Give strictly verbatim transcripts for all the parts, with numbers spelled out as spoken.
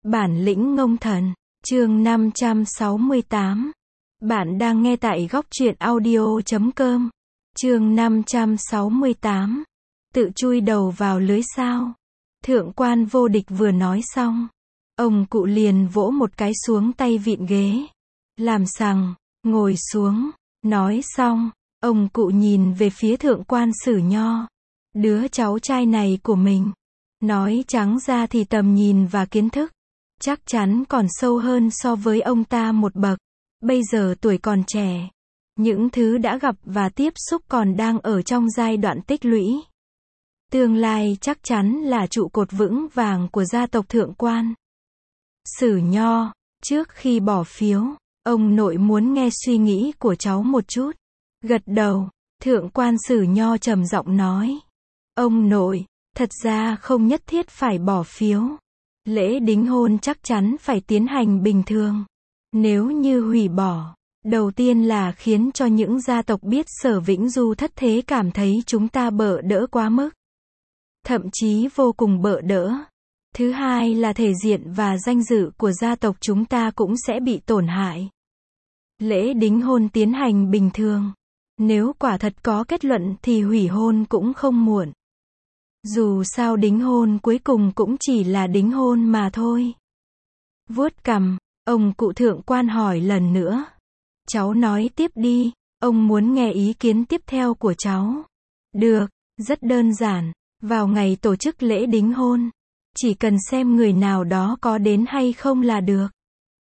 Bản lĩnh ngông thần, chương năm trăm sáu mươi tám. Bạn đang nghe tại góc truyện audio chấm com. Chương năm trăm sáu mươi tám. Tự chui đầu vào lưới sao? Thượng quan Vô Địch vừa nói xong, ông cụ liền vỗ một cái xuống tay vịn ghế. Làm sằng, ngồi xuống. Nói xong, ông cụ nhìn về phía thượng quan Sử Nho. Đứa cháu trai này của mình, nói trắng ra thì tầm nhìn và kiến thức chắc chắn còn sâu hơn so với ông ta một bậc. Bây giờ tuổi còn trẻ, những thứ đã gặp và tiếp xúc còn đang ở trong giai đoạn tích lũy. Tương lai chắc chắn là trụ cột vững vàng của gia tộc thượng quan Sử Nho. Trước khi bỏ phiếu, ông nội muốn nghe suy nghĩ của cháu một chút. Gật đầu, thượng quan Sử Nho trầm giọng nói. Ông nội, thật ra không nhất thiết phải bỏ phiếu. Lễ đính hôn chắc chắn phải tiến hành bình thường. Nếu như hủy bỏ, đầu tiên là khiến cho những gia tộc biết Sở Vĩnh Du thất thế cảm thấy chúng ta bợ đỡ quá mức. Thậm chí vô cùng bợ đỡ. Thứ hai là thể diện và danh dự của gia tộc chúng ta cũng sẽ bị tổn hại. Lễ đính hôn tiến hành bình thường. Nếu quả thật có kết luận thì hủy hôn cũng không muộn. Dù sao đính hôn cuối cùng cũng chỉ là đính hôn mà thôi. Vuốt cằm, ông cụ thượng quan hỏi lần nữa. Cháu nói tiếp đi, ông muốn nghe ý kiến tiếp theo của cháu. Được, rất đơn giản, vào ngày tổ chức lễ đính hôn, chỉ cần xem người nào đó có đến hay không là được.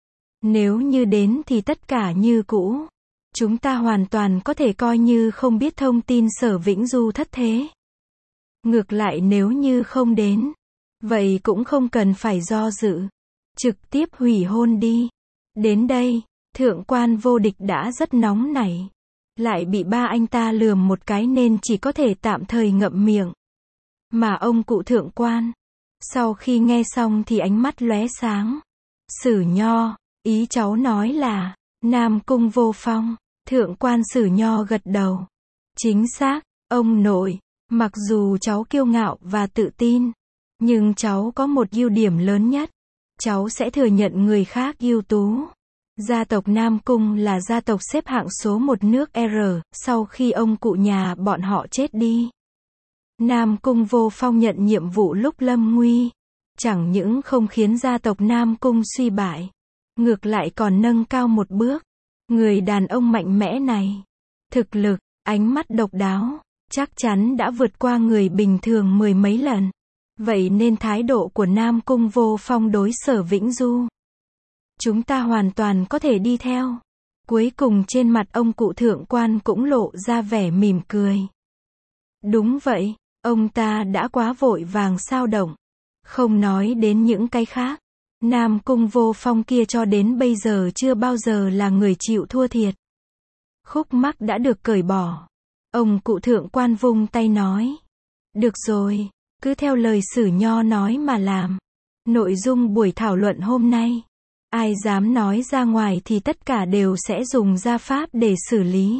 Nếu như đến thì tất cả như cũ. Chúng ta hoàn toàn có thể coi như không biết thông tin Sở Vĩnh Du thất thế. Ngược lại nếu như không đến, vậy cũng không cần phải do dự. Trực tiếp hủy hôn đi. Đến đây, thượng quan Vô Địch đã rất nóng nảy. Lại bị ba anh ta lườm một cái nên chỉ có thể tạm thời ngậm miệng. Mà ông cụ thượng quan, sau khi nghe xong thì ánh mắt lóe sáng. Sử Nho, ý cháu nói là Nam Cung Vô Phong. Thượng quan Sử Nho gật đầu. Chính xác, ông nội. Mặc dù cháu kiêu ngạo và tự tin, nhưng cháu có một ưu điểm lớn nhất. Cháu sẽ thừa nhận người khác ưu tú. Gia tộc Nam Cung là gia tộc xếp hạng số một nước R, sau khi ông cụ nhà bọn họ chết đi. Nam Cung Vô Phong nhận nhiệm vụ lúc lâm nguy. Chẳng những không khiến gia tộc Nam Cung suy bại, ngược lại còn nâng cao một bước. Người đàn ông mạnh mẽ này, thực lực, ánh mắt độc đáo, chắc chắn đã vượt qua người bình thường mười mấy lần. Vậy nên thái độ của Nam Cung Vô Phong đối Sở Vĩnh Du, chúng ta hoàn toàn có thể đi theo. Cuối cùng trên mặt ông cụ thượng quan cũng lộ ra vẻ mỉm cười. Đúng vậy, ông ta đã quá vội vàng sao động. Không nói đến những cái khác, Nam Cung Vô Phong kia cho đến bây giờ chưa bao giờ là người chịu thua thiệt. Khúc mắc đã được cởi bỏ. Ông cụ thượng quan vung tay nói. Được rồi, cứ theo lời Sử Nho nói mà làm. Nội dung buổi thảo luận hôm nay, ai dám nói ra ngoài thì tất cả đều sẽ dùng gia pháp để xử lý.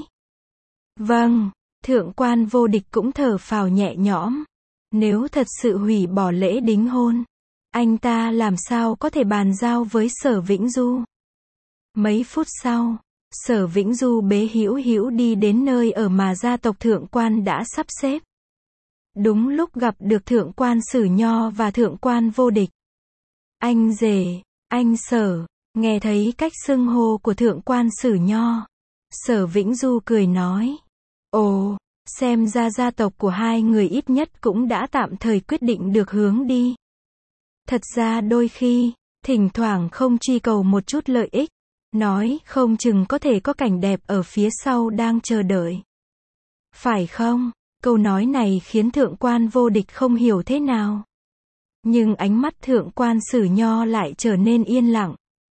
Vâng, thượng quan Vô Địch cũng thở phào nhẹ nhõm. Nếu thật sự hủy bỏ lễ đính hôn, anh ta làm sao có thể bàn giao với Sở Vĩnh Du. Mấy phút sau, Sở Vĩnh Du bế hữu hữu đi đến nơi ở mà gia tộc thượng quan đã sắp xếp. Đúng lúc gặp được thượng quan Sử Nho và thượng quan Vô Địch. Anh rể, anh Sở, nghe thấy cách xưng hô của thượng quan Sử Nho, Sở Vĩnh Du cười nói. Ồ, xem ra gia tộc của hai người ít nhất cũng đã tạm thời quyết định được hướng đi. Thật ra đôi khi, thỉnh thoảng không truy cầu một chút lợi ích, nói không chừng có thể có cảnh đẹp ở phía sau đang chờ đợi. Phải không? Câu nói này khiến thượng quan Vô Địch không hiểu thế nào. Nhưng ánh mắt thượng quan Sử Nho lại trở nên yên lặng.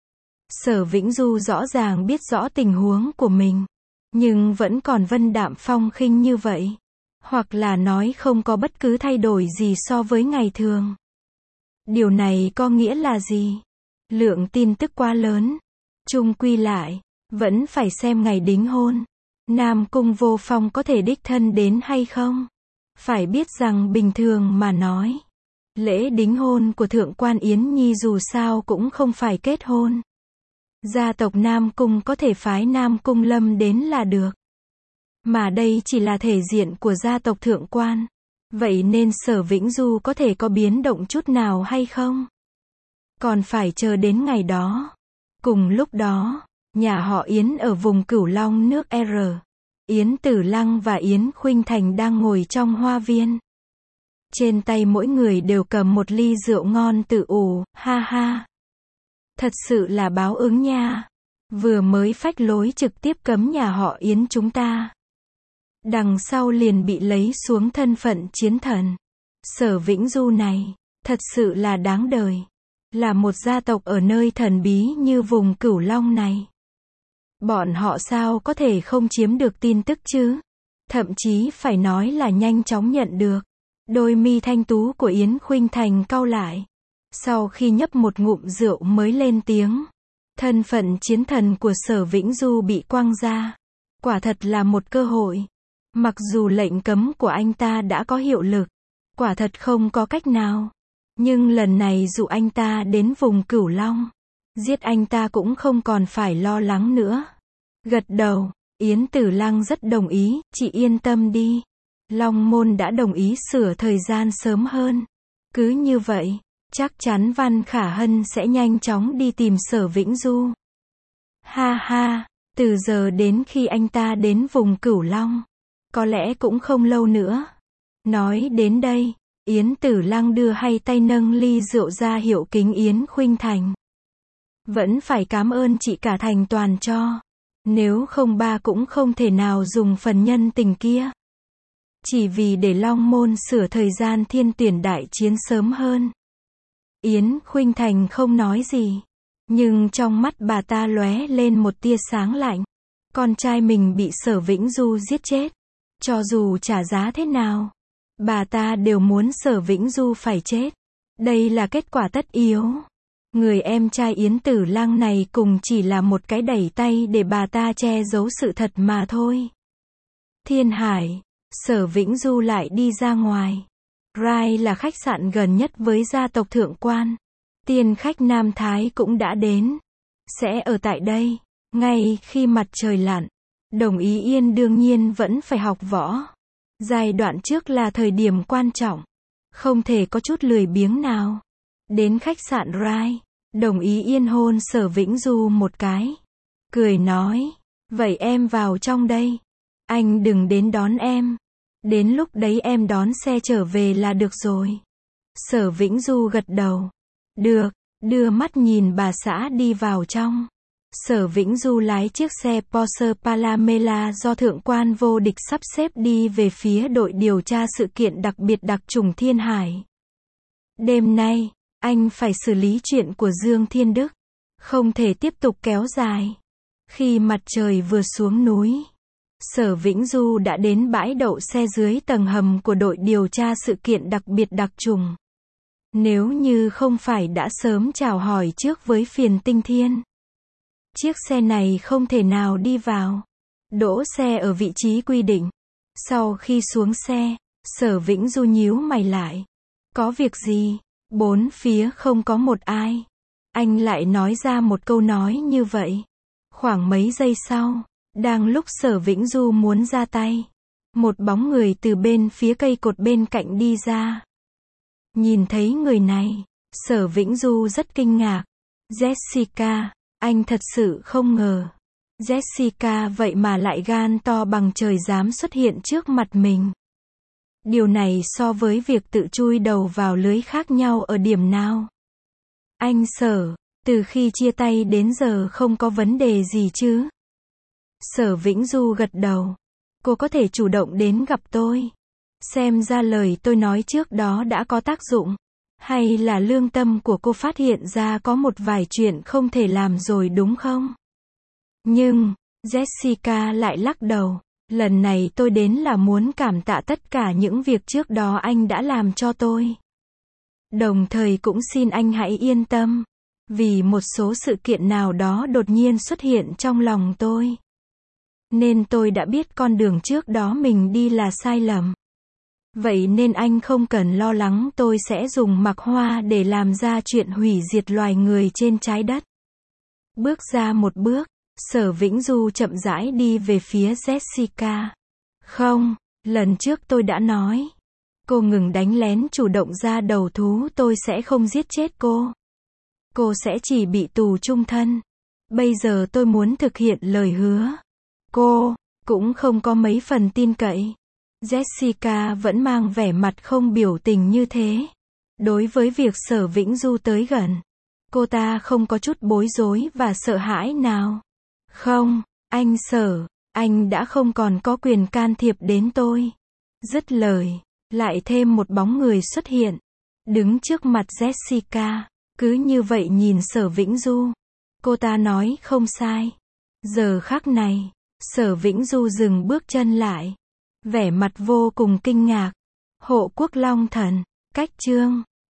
Sở Vĩnh Du rõ ràng biết rõ tình huống của mình, nhưng vẫn còn vân đạm phong khinh như vậy. Hoặc là nói không có bất cứ thay đổi gì so với ngày thường. Điều này có nghĩa là gì? Lượng tin tức quá lớn. Chung quy lại, vẫn phải xem ngày đính hôn. Nam Cung Vô Phong có thể đích thân đến hay không? Phải biết rằng bình thường mà nói, Lễ đính hôn của Thượng quan Yến Nhi dù sao cũng không phải kết hôn. Gia tộc Nam Cung có thể phái Nam Cung Lâm đến là được. Mà đây chỉ là thể diện của gia tộc Thượng quan. Vậy nên Sở Vĩnh Du có thể có biến động chút nào hay không? Còn phải chờ đến ngày đó. Cùng lúc đó, nhà họ Yến ở vùng Cửu Long nước R. Yến Tử Lăng và Yến Khuynh Thành đang ngồi trong hoa viên. Trên tay mỗi người đều cầm một ly rượu ngon tự ủ, ha ha. Thật sự là báo ứng nha. Vừa mới phách lối trực tiếp cấm nhà họ Yến chúng ta. Đằng sau liền bị lấy xuống thân phận chiến thần. Sở Vĩnh Du này, thật sự là đáng đời. Là một gia tộc ở nơi thần bí như vùng Cửu Long này. Bọn họ sao có thể không chiếm được tin tức chứ? Thậm chí phải nói là nhanh chóng nhận được. Đôi mi thanh tú của Yến Khuynh Thành cau lại. Sau khi nhấp một ngụm rượu mới lên tiếng. Thân phận chiến thần của Sở Vĩnh Du bị quăng ra. Quả thật là một cơ hội. Mặc dù lệnh cấm của anh ta đã có hiệu lực. Quả thật không có cách nào. Nhưng lần này dù anh ta đến vùng Cửu Long. Giết anh ta cũng không còn phải lo lắng nữa. Gật đầu, Yến Tử Lăng rất đồng ý, chị yên tâm đi. Long Môn đã đồng ý sửa thời gian sớm hơn. Cứ như vậy, chắc chắn Văn Khả Hân sẽ nhanh chóng đi tìm Sở Vĩnh Du. Ha ha, từ giờ đến khi anh ta đến vùng Cửu Long, có lẽ cũng không lâu nữa. Nói đến đây, Yến Tử Lăng đưa hai tay nâng ly rượu ra hiệu kính Yến Khuynh Thành. Vẫn phải cảm ơn chị cả thành toàn cho. Nếu không ba cũng không thể nào dùng phần nhân tình kia. Chỉ vì để Long Môn sửa thời gian thiên tuyển đại chiến sớm hơn. Yến Khuynh Thành không nói gì. Nhưng trong mắt bà ta lóe lên một tia sáng lạnh. Con trai mình bị Sở Vĩnh Du giết chết. Cho dù trả giá thế nào, bà ta đều muốn Sở Vĩnh Du phải chết. Đây là kết quả tất yếu. Người em trai Yến Tử Lăng này cùng chỉ là một cái đẩy tay để bà ta che giấu sự thật mà thôi. Thiên Hải, Sở Vĩnh Du lại đi ra ngoài. Rai là khách sạn gần nhất với gia tộc Thượng quan. Tiên khách Nam Thái cũng đã đến. Sẽ ở tại đây, ngay khi mặt trời lặn. Đồng Ý Yên đương nhiên vẫn phải học võ. Giai đoạn trước là thời điểm quan trọng. Không thể có chút lười biếng nào. Đến khách sạn Rai, Đồng Ý Yên hôn Sở Vĩnh Du một cái. Cười nói, vậy em vào trong đây. Anh đừng đến đón em. Đến lúc đấy em đón xe trở về là được rồi. Sở Vĩnh Du gật đầu. Được, đưa mắt nhìn bà xã đi vào trong. Sở Vĩnh Du lái chiếc xe Porsche Panamera do Thượng quan Vô Địch sắp xếp đi về phía đội điều tra sự kiện đặc biệt đặc chủng Thiên Hải. Đêm nay, anh phải xử lý chuyện của Dương Thiên Đức. Không thể tiếp tục kéo dài. Khi mặt trời vừa xuống núi, Sở Vĩnh Du đã đến bãi đậu xe dưới tầng hầm của đội điều tra sự kiện đặc biệt đặc chủng. Nếu như không phải đã sớm chào hỏi trước với Phiền Tinh Thiên, chiếc xe này không thể nào đi vào. Đỗ xe ở vị trí quy định. Sau khi xuống xe, Sở Vĩnh Du nhíu mày lại. Có việc gì? Bốn phía không có một ai. Anh lại nói ra một câu nói như vậy. Khoảng mấy giây sau, đang lúc Sở Vĩnh Du muốn ra tay, một bóng người từ bên phía cây cột bên cạnh đi ra. Nhìn thấy người này, Sở Vĩnh Du rất kinh ngạc. Jessica, anh thật sự không ngờ. Jessica vậy mà lại gan to bằng trời dám xuất hiện trước mặt mình. Điều này so với việc tự chui đầu vào lưới khác nhau ở điểm nào? Anh Sở, từ khi chia tay đến giờ không có vấn đề gì chứ? Sở Vĩnh Du gật đầu. Cô có thể chủ động đến gặp tôi. Xem ra lời tôi nói trước đó đã có tác dụng. Hay là lương tâm của cô phát hiện ra có một vài chuyện không thể làm rồi đúng không? Nhưng, Jessica lại lắc đầu. Lần này tôi đến là muốn cảm tạ tất cả những việc trước đó anh đã làm cho tôi. Đồng thời cũng xin anh hãy yên tâm. Vì một số sự kiện nào đó đột nhiên xuất hiện trong lòng tôi. Nên tôi đã biết con đường trước đó mình đi là sai lầm. Vậy nên anh không cần lo lắng tôi sẽ dùng Mạc Hoa để làm ra chuyện hủy diệt loài người trên trái đất. Bước ra một bước, Sở Vĩnh Du chậm rãi đi về phía Jessica. Không, lần trước tôi đã nói. Cô ngừng đánh lén chủ động ra đầu thú, tôi sẽ không giết chết cô. Cô sẽ chỉ bị tù chung thân. Bây giờ tôi muốn thực hiện lời hứa. Cô cũng không có mấy phần tin cậy. Jessica vẫn mang vẻ mặt không biểu tình như thế. Đối với việc Sở Vĩnh Du tới gần, cô ta không có chút bối rối và sợ hãi nào. Không, anh Sở, anh đã không còn có quyền can thiệp đến tôi. Dứt lời, lại thêm một bóng người xuất hiện, đứng trước mặt Jessica, cứ như vậy nhìn Sở Vĩnh Du. Cô ta nói không sai. Giờ khắc này, Sở Vĩnh Du dừng bước chân lại, vẻ mặt vô cùng kinh ngạc. Hộ Quốc Long Thần, cách chương